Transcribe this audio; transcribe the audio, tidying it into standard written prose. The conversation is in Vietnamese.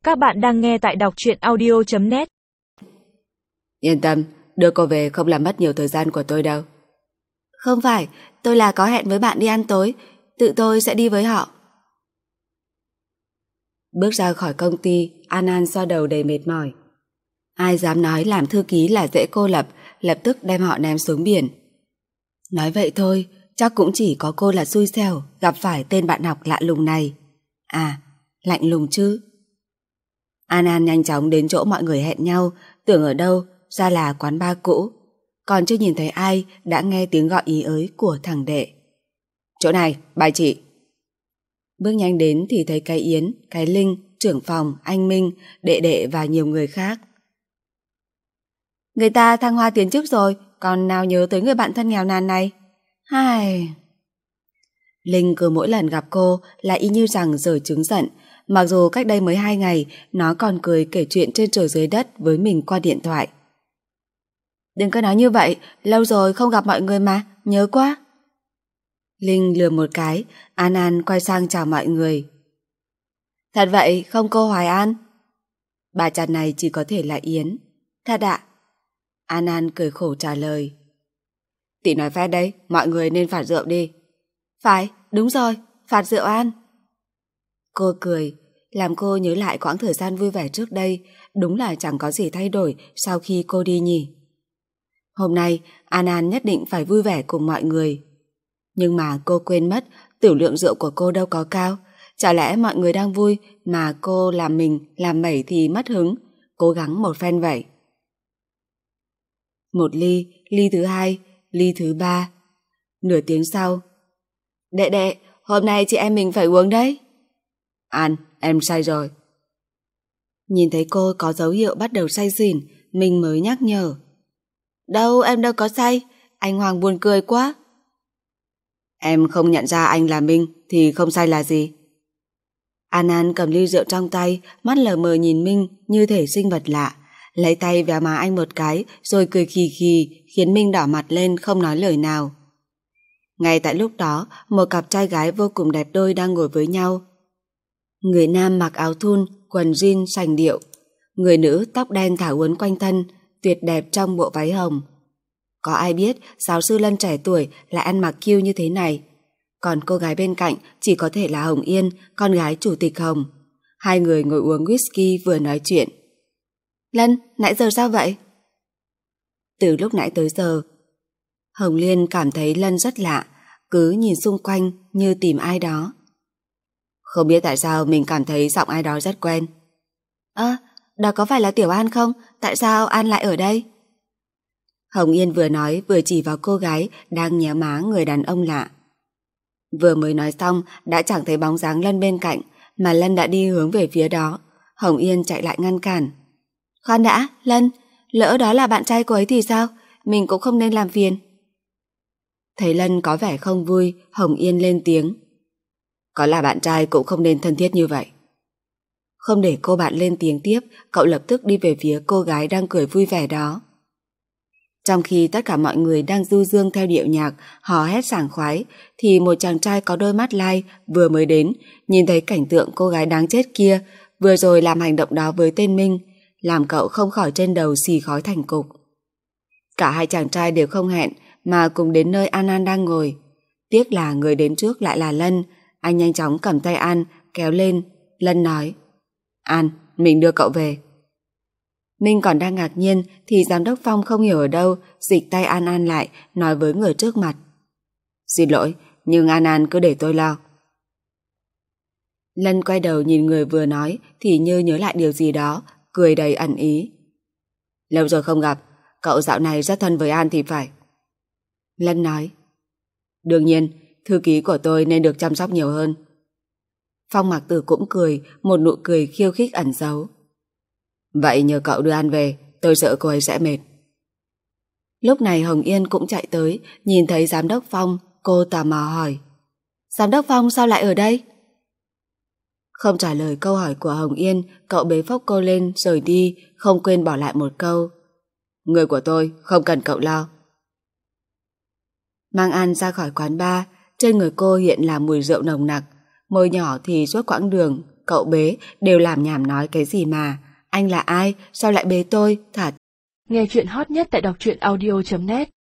Các bạn đang nghe tại đọc truyện audio.net. Yên tâm, đưa cô về không làm mất nhiều thời gian của tôi đâu. Không phải, tôi là có hẹn với bạn đi ăn tối, tự tôi sẽ đi với họ. Bước ra khỏi công ty, An xoa đầu đầy mệt mỏi. Ai dám nói làm thư ký là dễ cô lập, lập tức đem họ ném xuống biển. Nói vậy thôi, chắc cũng chỉ có cô là xui xẻo gặp phải tên bạn học lạ lùng này. À, lạnh lùng chứ. An nhanh chóng đến chỗ mọi người hẹn nhau, tưởng ở đâu, ra là quán bar cũ. Còn chưa nhìn thấy ai đã nghe tiếng gọi ý ới của thằng đệ. Chỗ này, bài chị. Bước nhanh đến thì thấy cái Yến, cái Linh, trưởng phòng, anh Minh, đệ đệ và nhiều người khác. Người ta thăng hoa tiến chức rồi, còn nào nhớ tới người bạn thân nghèo nàn này. Hai... Linh cứ mỗi lần gặp cô là y như rằng giở trứng giận. Mặc dù cách đây mới 2 ngày nó còn cười kể chuyện trên trời dưới đất với mình qua điện thoại. Đừng có nói như vậy, lâu rồi không gặp mọi người mà, nhớ quá. Linh lườm một cái, An quay sang chào mọi người. Thật vậy không cô Hoài An? Bà chặt này chỉ có thể là Yến. Thật ạ? An cười khổ trả lời. Tỷ nói phép đấy, mọi người nên phạt rượu đi. Phải, đúng rồi, phạt rượu An. Cô cười, làm cô nhớ lại quãng thời gian vui vẻ trước đây, đúng là chẳng có gì thay đổi sau khi cô đi nhỉ. Hôm nay, An nhất định phải vui vẻ cùng mọi người. Nhưng mà cô quên mất, tiểu lượng rượu của cô đâu có cao. Chả lẽ mọi người đang vui mà cô làm mình, làm mẩy thì mất hứng, cố gắng một phen vậy. Một ly, ly thứ hai, ly thứ ba. Nửa tiếng sau. Đệ, hôm nay chị em mình phải uống đấy. An, em say rồi. Nhìn thấy cô có dấu hiệu bắt đầu say xỉn, mình mới nhắc nhở. Đâu, em đâu có say, anh Hoàng buồn cười quá. Em không nhận ra anh là Minh thì không say là gì? An cầm ly rượu trong tay, mắt lờ mờ nhìn Minh như thể sinh vật lạ, lấy tay véo má anh một cái rồi cười khì khì khiến Minh đỏ mặt lên không nói lời nào. Ngay tại lúc đó, một cặp trai gái vô cùng đẹp đôi đang ngồi với nhau. Người nam mặc áo thun, quần jean sành điệu. Người nữ tóc đen thả uốn quanh thân, tuyệt đẹp trong bộ váy hồng. Có ai biết giáo sư Lân trẻ tuổi lại ăn mặc cute như thế này. Còn cô gái bên cạnh chỉ có thể là Hồng Yên, con gái chủ tịch Hồng. Hai người ngồi uống whisky vừa nói chuyện. Lân, nãy giờ sao vậy? Từ lúc nãy tới giờ, Hồng Liên cảm thấy Lân rất lạ, cứ nhìn xung quanh như tìm ai đó. Không biết tại sao mình cảm thấy giọng ai đó rất quen. Đó có phải là Tiểu An không? Tại sao An lại ở đây? Hồng Yên vừa nói vừa chỉ vào cô gái đang nhéo má người đàn ông lạ. Vừa mới nói xong đã chẳng thấy bóng dáng Lân bên cạnh, mà Lân đã đi hướng về phía đó. Hồng Yên chạy lại ngăn cản. Khoan đã, Lân, lỡ đó là bạn trai cô ấy thì sao? Mình cũng không nên làm phiền. Thấy Lân có vẻ không vui, Hồng Yên lên tiếng. Có là bạn trai cũng không nên thân thiết như vậy. Không để cô bạn lên tiếng tiếp, cậu lập tức đi về phía cô gái đang cười vui vẻ đó. Trong khi tất cả mọi người đang du dương theo điệu nhạc, hò hét sảng khoái, thì một chàng trai có đôi mắt lai vừa mới đến, nhìn thấy cảnh tượng cô gái đáng chết kia, vừa rồi làm hành động đó với tên Minh, làm cậu không khỏi trên đầu xì khói thành cục. Cả hai chàng trai đều không hẹn, mà cùng đến nơi An đang ngồi. Tiếc là người đến trước lại là Lân. Anh nhanh chóng cầm tay An, kéo lên. Lân nói, An, mình đưa cậu về. Minh còn đang ngạc nhiên thì giám đốc Phong không hiểu ở đâu, dịch tay An lại, nói với người trước mặt. Xin lỗi, nhưng An cứ để tôi lo. Lân quay đầu nhìn người vừa nói thì như nhớ lại điều gì đó, cười đầy ẩn ý. Lâu rồi không gặp, cậu dạo này rất thân với An thì phải. Lân nói, đương nhiên, thư ký của tôi nên được chăm sóc nhiều hơn. Phong Mạc Tử cũng cười, một nụ cười khiêu khích ẩn giấu. Vậy nhờ cậu đưa An về, tôi sợ cô ấy sẽ mệt. Lúc này Hồng Yên cũng chạy tới, nhìn thấy giám đốc Phong, cô tò mò hỏi. Giám đốc Phong sao lại ở đây? Không trả lời câu hỏi của Hồng Yên, cậu bế phốc cô lên rồi đi, không quên bỏ lại một câu. Người của tôi, không cần cậu lo. Mang An ra khỏi quán bar, trên người cô hiện là mùi rượu nồng nặc, môi nhỏ thì suốt quãng đường cậu bế, đều làm nhảm nói cái gì mà. Anh là ai? Sao lại bế tôi? Thả. Nghe chuyện hot nhất tại đọc truyện audio.net